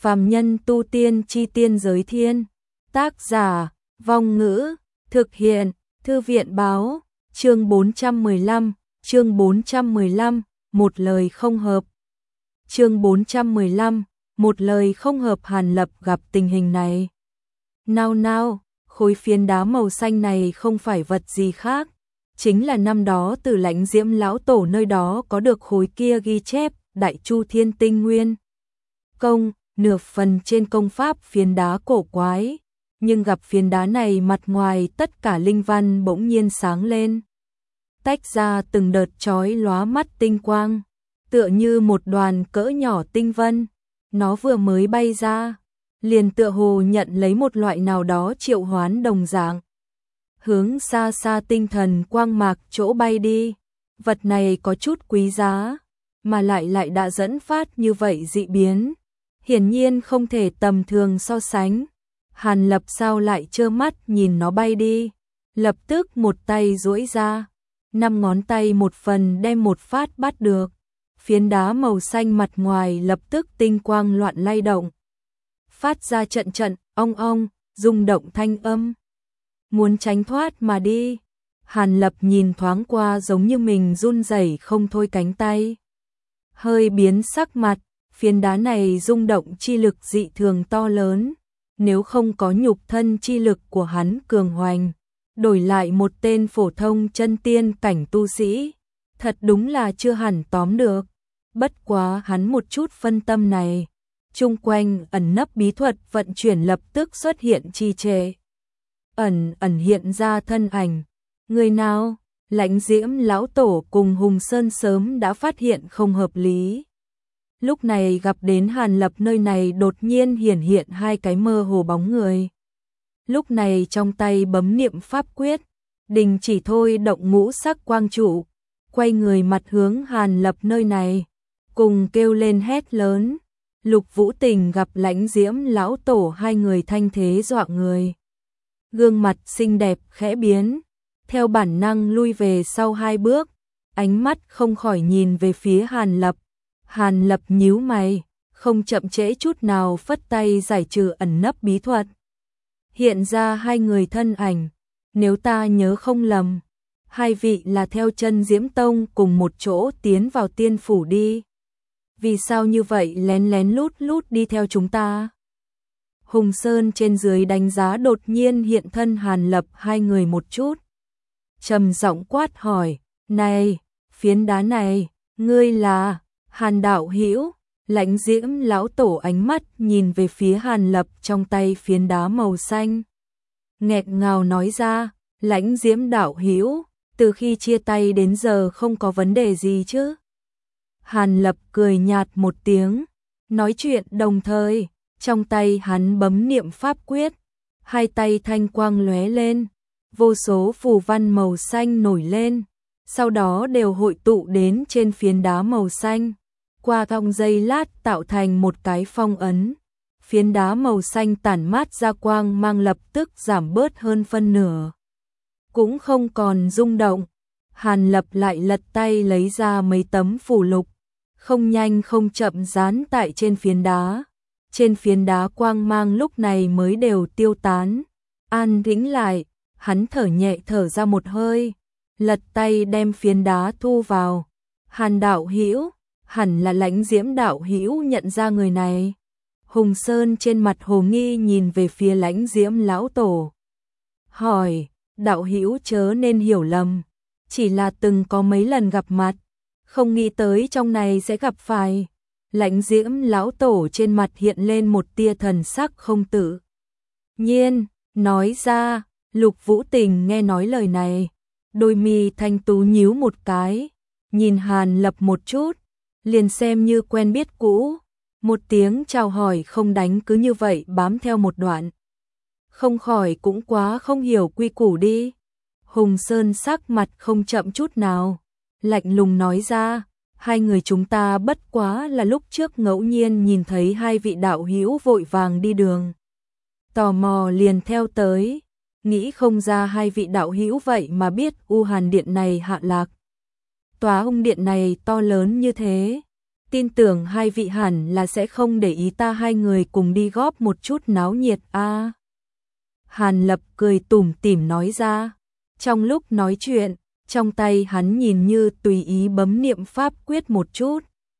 Phàm nhân tu tiên chi tiên giới thiên. Tác giả, Vong Ngữ, thực hiện, Thư viện báo, chương 415, một lời không hợp. Chương 415, một lời không hợp. Hàn Lập gặp tình hình này. Nào, khối phiến đá màu xanh này không phải vật gì khác, chính là năm đó từ Lãnh Diễm lão tổ nơi đó có được khối kia ghi chép Đại Chu Thiên Tinh Nguyên công, nửa phần trên công pháp phiến đá cổ quái, nhưng gặp phiến đá này mặt ngoài tất cả linh văn bỗng nhiên sáng lên, tách ra từng đợt chói lóa mắt tinh quang, tựa như một đoàn cỡ nhỏ tinh vân. Nó vừa mới bay ra, liền tựa hồ nhận lấy một loại nào đó triệu hoán đồng dạng, hướng xa xa tinh thần quang mạc chỗ bay đi. Vật này có chút quý giá, mà lại đã dẫn phát như vậy dị biến, hiển nhiên không thể tầm thường so sánh. Hàn Lập sao lại trơ mắt nhìn nó bay đi, lập tức một tay duỗi ra, 5 ngón tay một phần đem một phát bắt được. Phiến đá màu xanh mặt ngoài lập tức tinh quang loạn lay động, phát ra trận ong ong, rung động thanh âm. Muốn tránh thoát mà đi. Hàn Lập nhìn thoáng qua giống như mình run rẩy không thôi cánh tay. Hơi biến sắc mặt, phiến đá này rung động chi lực dị thường to lớn. Nếu không có nhục thân chi lực của hắn cường hoành, đổi lại một tên phổ thông chân tiên cảnh tu sĩ, thật đúng là chưa hẳn tóm được. Bất quá hắn một chút phân tâm này, chung quanh ẩn nấp bí thuật vận chuyển lập tức xuất hiện trì trệ. Ẩn hiện ra thân ảnh. Người nào? Lãnh Diễm lão tổ cùng Hùng Sơn sớm đã phát hiện không hợp lý. Lúc này gặp đến Hàn Lập nơi này đột nhiên hiện hai cái mơ hồ bóng người. Lúc này trong tay bấm niệm pháp quyết, đình chỉ thôi động ngũ sắc quang trụ, quay người mặt hướng Hàn Lập nơi này, cùng kêu lên hét lớn. Lục Vũ Tình gặp Lãnh Diễm lão tổ hai người thanh thế dọa người. Gương mặt xinh đẹp khẽ biến, theo bản năng lui về sau 2 bước, ánh mắt không khỏi nhìn về phía Hàn Lập. Hàn Lập nhíu mày, không chậm trễ chút nào phất tay giải trừ ẩn nấp bí thuật. Hiện ra hai người thân ảnh, nếu ta nhớ không lầm, hai vị là theo Chân Diễm Tông cùng một chỗ tiến vào tiên phủ đi. Vì sao như vậy lén lút đi theo chúng ta? Hùng Sơn trên dưới đánh giá đột nhiên hiện thân Hàn Lập hai người một chút. Trầm giọng quát hỏi, này, phiến đá này, ngươi là? Hàn đạo hữu. Lãnh Diễm lão tổ ánh mắt nhìn về phía Hàn Lập trong tay phiến đá màu xanh. Nghẹt ngào nói ra, Lãnh Diễm đạo hữu, từ khi chia tay đến giờ không có vấn đề gì chứ? Hàn Lập cười nhạt một tiếng, nói chuyện đồng thời, trong tay hắn bấm niệm pháp quyết, hai tay thanh quang lóe lên, vô số phù văn màu xanh nổi lên, sau đó đều hội tụ đến trên phiến đá màu xanh, qua vòng giây lát tạo thành một cái phong ấn. Phiến đá màu xanh tản mát ra quang mang lập tức giảm bớt hơn phân nửa, cũng không còn rung động. Hàn Lập lại lật tay lấy ra mấy tấm phù lục, không nhanh không chậm dán tại trên phiến đá. Trên phiến đá quang mang lúc này mới đều tiêu tán, an tĩnh lại. Hắn thở nhẹ thở ra một hơi, lật tay đem phiến đá thu vào. Hàn đạo hữu, hẳn là Lãnh Diễm đạo hữu nhận ra người này. Hùng Sơn trên mặt hồ nghi nhìn về phía Lãnh Diễm lão tổ, hỏi, đạo hữu chớ nên hiểu lầm, chỉ là từng có mấy lần gặp mặt, không nghĩ tới trong này sẽ gặp phải. Lãnh Diễm lão tổ trên mặt hiện lên một tia thần sắc không tự nhiên, nói ra. Lục Vũ Tình nghe nói lời này, đôi mi thanh tú nhíu một cái, nhìn Hàn Lập một chút, liền xem như quen biết cũ, một tiếng chào hỏi không đánh cứ như vậy bám theo một đoạn. Không khỏi cũng quá không hiểu quy củ đi. Hùng Sơn sắc mặt không chậm chút nào, lạnh lùng nói ra, hai người chúng ta bất quá là lúc trước ngẫu nhiên nhìn thấy hai vị đạo hữu vội vàng đi đường, tò mò liền theo tới. Nghĩ không ra hai vị đạo hữu vậy mà biết U Hàn Điện này hạ lạc. Tòa ung điện này to lớn như thế, tin tưởng hai vị hẳn là sẽ không để ý ta hai người cùng đi góp một chút náo nhiệt a. Hàn Lập cười tủm tỉm nói ra. Trong lúc nói chuyện, trong tay hắn nhìn như tùy ý bấm niệm pháp quyết một chút.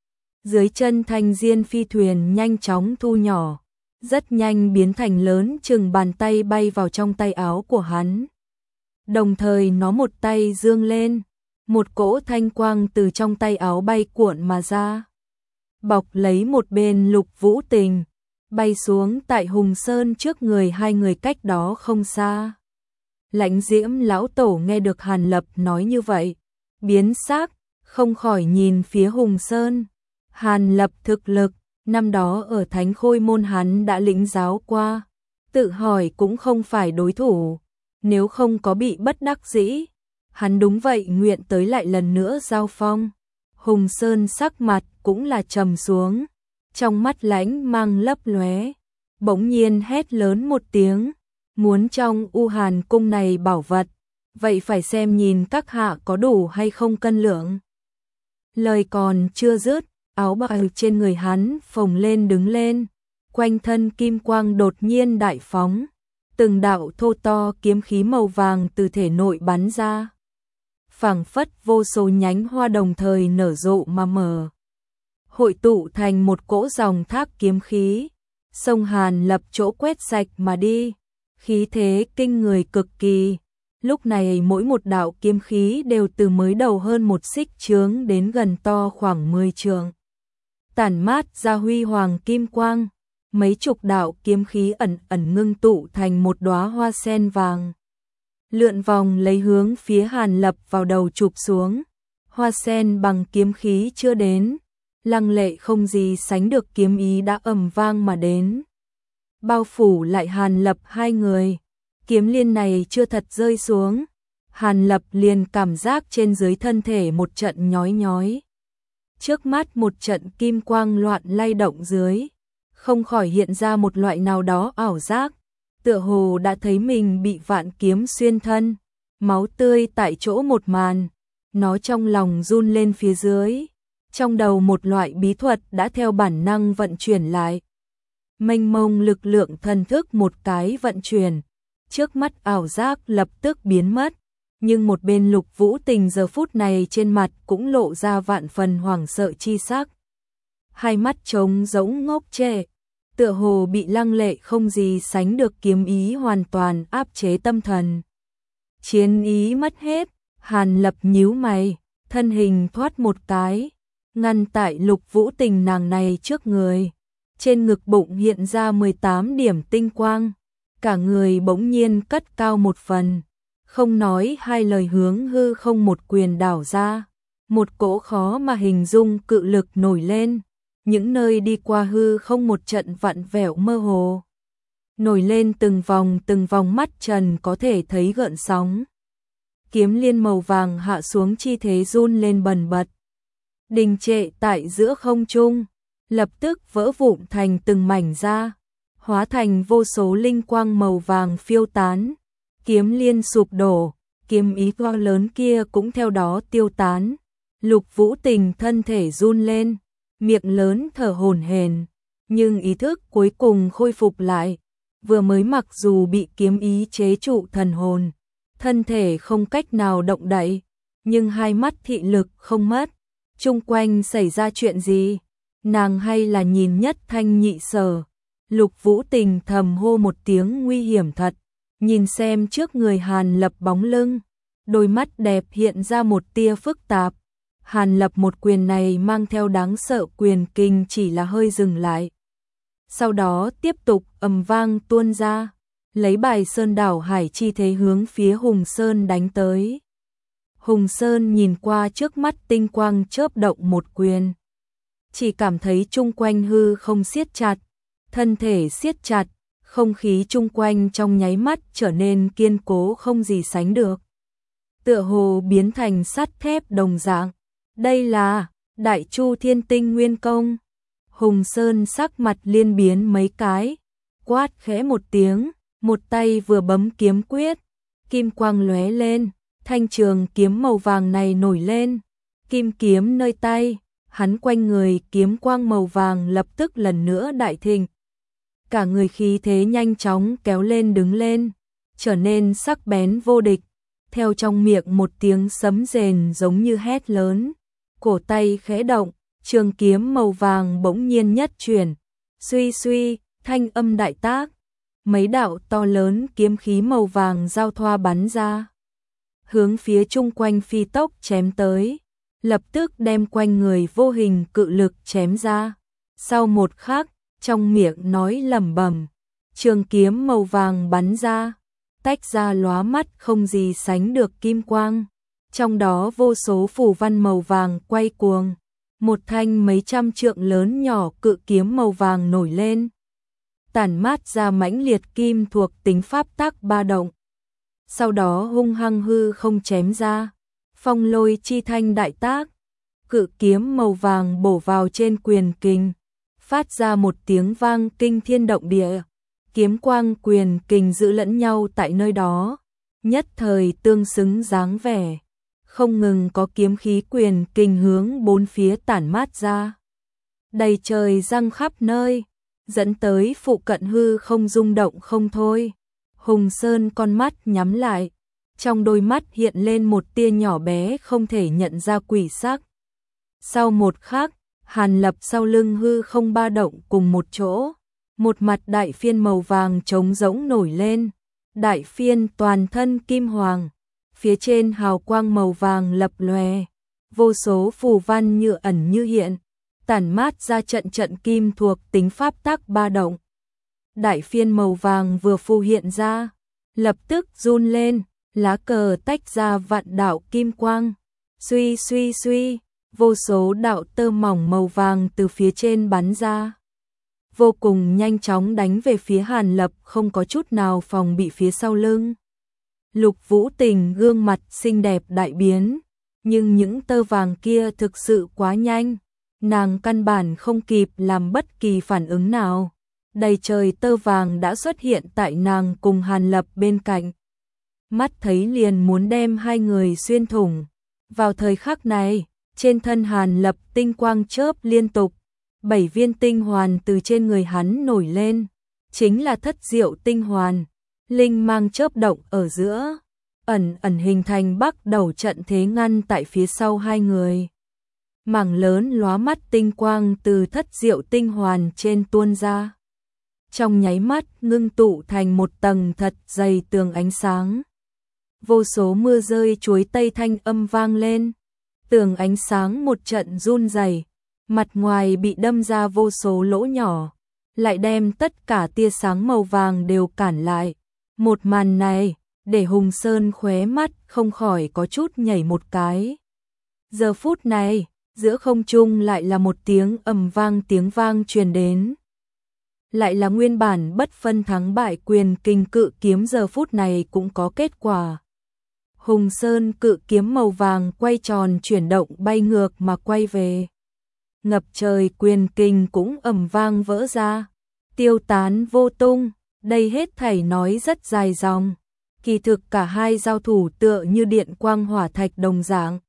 Dưới chân thanh diên phi thuyền nhanh chóng thu nhỏ, rất nhanh biến thành lớn chừng bàn tay bay vào trong tay áo của hắn. Đồng thời nó một tay dương lên, một cỗ thanh quang từ trong tay áo bay cuộn mà ra. Bọc lấy một bên Lục Vũ Tình, bay xuống tại Hùng Sơn trước người hai người cách đó không xa. Lãnh Diễm lão tổ nghe được Hàn Lập nói như vậy, biến sắc, không khỏi nhìn phía Hùng Sơn. Hàn Lập thực lực, năm đó ở Thánh Khôi môn hắn đã lĩnh giáo qua, tự hỏi cũng không phải đối thủ, nếu không có bị bất đắc dĩ, hắn đúng vậy nguyện tới lại lần nữa giao phong. Hùng Sơn sắc mặt cũng là trầm xuống, trong mắt lãnh mang lấp lóe, bỗng nhiên hét lớn một tiếng, muốn trong U Hàn cung này bảo vật, vậy phải xem nhìn các hạ có đủ hay không cân lượng. Lời còn chưa dứt, áo bào trên người hắn phồng lên đứng lên, quanh thân kim quang đột nhiên đại phóng, từng đạo thô to kiếm khí màu vàng từ thể nội bắn ra. Phảng phất vô số nhánh hoa đồng thời nở rộ mà mở, hội tụ thành một cỗ dòng thác kiếm khí, sông Hàn Lập chỗ quét sạch mà đi, khí thế kinh người cực kỳ. Lúc này mỗi một đạo kiếm khí đều từ mới đầu hơn một xích chướng đến gần to khoảng 10 trượng. Tản mát ra huy hoàng kim quang, mấy chục đạo kiếm khí ẩn ẩn ngưng tụ thành một đóa hoa sen vàng. Lượn vòng lấy hướng phía Hàn Lập vào đầu chụp xuống, hoa sen bằng kiếm khí chưa đến, lăng lệ không gì sánh được kiếm ý đã ầm vang mà đến. Bao phủ lại Hàn Lập hai người, kiếm liên này chưa thật rơi xuống, Hàn Lập liền cảm giác trên dưới thân thể một trận nhói nhói. Trước mắt một trận kim quang loạn lay động dưới, không khỏi hiện ra một loại nào đó ảo giác, tựa hồ đã thấy mình bị vạn kiếm xuyên thân, máu tươi tại chỗ một màn, nó trong lòng run lên phía dưới, trong đầu một loại bí thuật đã theo bản năng vận chuyển lại. Mênh mông lực lượng thần thức một cái vận chuyển, trước mắt ảo giác lập tức biến mất, nhưng một bên Lục Vũ Tình giờ phút này trên mặt cũng lộ ra vạn phần hoảng sợ chi sắc. Hai mắt trống rỗng ngốc trệ, tựa hồ bị lăng lệ không gì sánh được kiếm ý hoàn toàn áp chế tâm thần. Chiến ý mất hết, Hàn Lập nhíu mày, thân hình thoát một cái, ngăn tại Lục Vũ Tình nàng này trước người. Trên ngực bụng hiện ra 18 điểm tinh quang, cả người bỗng nhiên cất cao một phần, không nói hai lời hướng hư không một quyền đảo ra, một cỗ khó mà hình dung cự lực nổi lên, những nơi đi qua hư không một trận vặn vẹo mơ hồ, nổi lên từng vòng mắt trần có thể thấy gợn sóng. Kiếm liên màu vàng hạ xuống chi thế run lên bần bật, đình trệ tại giữa không trung, lập tức vỡ vụn thành từng mảnh ra, hóa thành vô số linh quang màu vàng phiêu tán. Kiếm liên sụp đổ, kiếm ý to lớn kia cũng theo đó tiêu tán. Lục Vũ Tình thân thể run lên, miệng lớn thở hổn hển, nhưng ý thức cuối cùng khôi phục lại. Vừa mới mặc dù bị kiếm ý chế trụ thần hồn, thân thể không cách nào động đậy, nhưng hai mắt thị lực không mất. Chung quanh xảy ra chuyện gì? Nàng hay là nhìn nhất thanh nhị sở? Lục Vũ Tình thầm hô một tiếng nguy hiểm thật, nhìn xem trước người Hàn Lập bóng lưng, đôi mắt đẹp hiện ra một tia phức tạp. Hàn Lập một quyền này mang theo đáng sợ quyền kinh chỉ là hơi dừng lại. Sau đó tiếp tục ầm vang tuôn ra, lấy bài sơn đảo hải chi thế hướng phía Hùng Sơn đánh tới. Hùng Sơn nhìn qua trước mắt tinh quang chớp động một quyền, chỉ cảm thấy chung quanh hư không siết chặt, thân thể siết chặt, không khí chung quanh trong nháy mắt trở nên kiên cố không gì sánh được. Tựa hồ biến thành sắt thép đồng dạng. Đây là Đại Chu Thiên Tinh Nguyên Công. Hùng Sơn sắc mặt liên biến mấy cái, quát khẽ một tiếng, một tay vừa bấm kiếm quyết, kim quang lóe lên, thanh trường kiếm màu vàng này nổi lên, kim kiếm nơi tay, hắn quanh người kiếm quang màu vàng lập tức lần nữa đại thịnh. Cả người khí thế nhanh chóng kéo lên đứng lên, trở nên sắc bén vô địch, theo trong miệng một tiếng sấm rền giống như hét lớn, cổ tay khẽ động, trường kiếm màu vàng bỗng nhiên nhất chuyển, suy suy, thanh âm đại tác, mấy đạo to lớn kiếm khí màu vàng giao thoa bắn ra, hướng phía chung quanh phi tốc chém tới, lập tức đem quanh người vô hình cự lực chém ra. Sau một khắc, trong miệng nói lẩm bẩm, trường kiếm màu vàng bắn ra, tách ra lóa mắt không gì sánh được kim quang, trong đó vô số phù văn màu vàng quay cuồng, một thanh mấy trăm trượng lớn nhỏ cự kiếm màu vàng nổi lên, tản mát ra mãnh liệt kim thuộc tính pháp tắc ba động. Sau đó hung hăng hư không chém ra, phong lôi chi thanh đại tác, cự kiếm màu vàng bổ vào trên quyền kình, phát ra một tiếng vang kinh thiên động địa, kiếm quang quyền kình giữ lẫn nhau tại nơi đó, nhất thời tương xứng dáng vẻ, không ngừng có kiếm khí quyền kình hướng bốn phía tản mát ra, đầy trời răng khắp nơi, dẫn tới phụ cận hư không rung động không thôi. Hùng Sơn con mắt nhắm lại, trong đôi mắt hiện lên một tia nhỏ bé không thể nhận ra quỷ sắc. Sau một khắc, Hàn Lập sau lưng hư không ba động cùng một chỗ, một mặt đại phiên màu vàng trống rỗng nổi lên, đại phiên toàn thân kim hoàng, phía trên hào quang màu vàng lập lòe, vô số phù văn như ẩn như hiện, tản mát ra trận trận kim thuộc tính pháp tắc ba động. Đại phiên màu vàng vừa phù hiện ra, lập tức run lên, lá cờ tách ra vạn đạo kim quang, suy suy suy, vô số đạo tơ mỏng màu vàng từ phía trên bắn ra, vô cùng nhanh chóng đánh về phía Hàn Lập, không có chút nào phòng bị phía sau lưng. Lục Vũ Tình gương mặt xinh đẹp đại biến, nhưng những tơ vàng kia thực sự quá nhanh, nàng căn bản không kịp làm bất kỳ phản ứng nào. Đầy trời tơ vàng đã xuất hiện tại nàng cùng Hàn Lập bên cạnh. Mắt thấy liền muốn đem hai người xuyên thủng. Vào thời khắc này, trên thân Hàn Lập tinh quang chớp liên tục, 7 viên tinh hoàn từ trên người hắn nổi lên, chính là thất diệu tinh hoàn, linh mang chớp động ở giữa, ẩn ẩn hình thành bắc đầu trận thế ngăn tại phía sau hai người. Mảng lớn lóa mắt tinh quang từ thất diệu tinh hoàn trên tuôn ra, trong nháy mắt ngưng tụ thành một tầng thật dày tường ánh sáng. Vô số mưa rơi chuối tây thanh âm vang lên, tường ánh sáng một trận run rẩy, mặt ngoài bị đâm ra vô số lỗ nhỏ, lại đem tất cả tia sáng màu vàng đều cản lại. Một màn này, để Hùng Sơn khóe mắt không khỏi có chút nhảy một cái. Giờ phút này, giữa không trung lại là một tiếng tiếng vang truyền đến. Lại là nguyên bản bất phân thắng bại quyền kình cự kiếm giờ phút này cũng có kết quả. Hùng Sơn cự kiếm màu vàng quay tròn chuyển động bay ngược mà quay về. Ngập trời quyền kình cũng vang vỡ ra, tiêu tán vô tung, đây hết thảy nói rất dài dòng. Kỳ thực cả hai giao thủ tựa như điện quang hỏa thạch đồng dạng.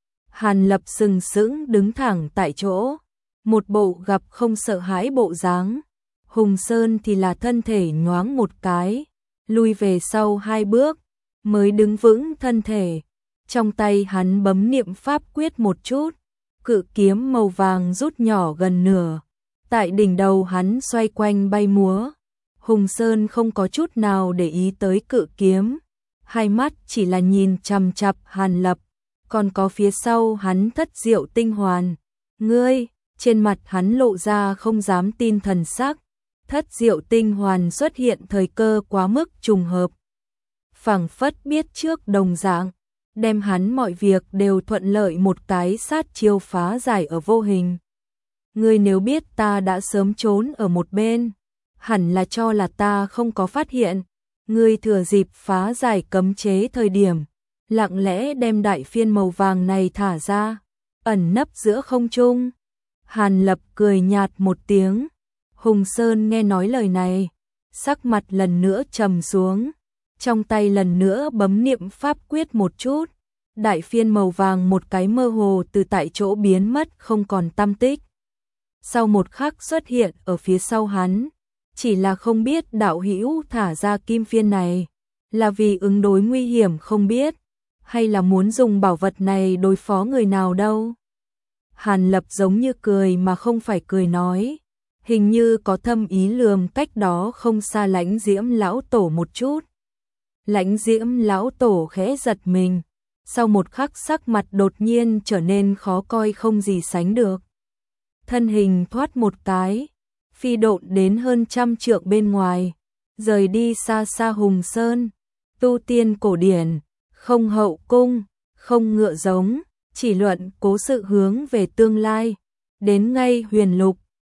Hàn Lập sừng sững đứng thẳng tại chỗ, một bộ gặp không sợ hãi bộ dáng. Hùng Sơn thì là thân thể nhoáng một cái, lui về sau 2 bước, mới đứng vững thân thể. Trong tay hắn bấm niệm pháp quyết một chút, cự kiếm màu vàng rút nhỏ gần nửa, tại đỉnh đầu hắn xoay quanh bay múa. Hùng Sơn không có chút nào để ý tới cự kiếm, hai mắt chỉ là nhìn chằm chằm Hàn Lập, còn có phía sau hắn thất diệu tinh hoàn. Ngươi, trên mặt hắn lộ ra không dám tin thần sắc. Thất diệu tinh hoàn xuất hiện thời cơ quá mức trùng hợp, phảng phất biết trước đồng dạng, đem hắn mọi việc đều thuận lợi một cái sát chiêu phá giải ở vô hình. Ngươi nếu biết ta đã sớm trốn ở một bên, hẳn là cho là ta không có phát hiện. Ngươi thừa dịp phá giải cấm chế thời điểm, lặng lẽ đem đại phiên màu vàng này thả ra, ẩn nấp giữa không trung. Hàn Lập cười nhạt một tiếng. Hùng Sơn nghe nói lời này, sắc mặt lần nữa trầm xuống, trong tay lần nữa bấm niệm pháp quyết một chút, đại phiên màu vàng một cái mơ hồ từ tại chỗ biến mất không còn tăm tích. Sau một khắc xuất hiện ở phía sau hắn, chỉ là không biết đạo hữu thả ra kim phiên này là vì ứng đối nguy hiểm không biết, hay là muốn dùng bảo vật này đối phó người nào đâu. Hàn Lập giống như cười mà không phải cười nói, hình như có thâm ý lườm cách đó không xa Lãnh Diễm lão tổ một chút. Lãnh Diễm lão tổ khẽ giật mình, sau một khắc sắc mặt đột nhiên trở nên khó coi không gì sánh được. Thân hình thoát một cái, phi độn đến hơn 100 trượng bên ngoài, rời đi xa xa Hùng Sơn. Tu tiên cổ điển, không hậu cung, không ngựa giống, chỉ luận cố sự hướng về tương lai. Đến ngay Huyền Lục,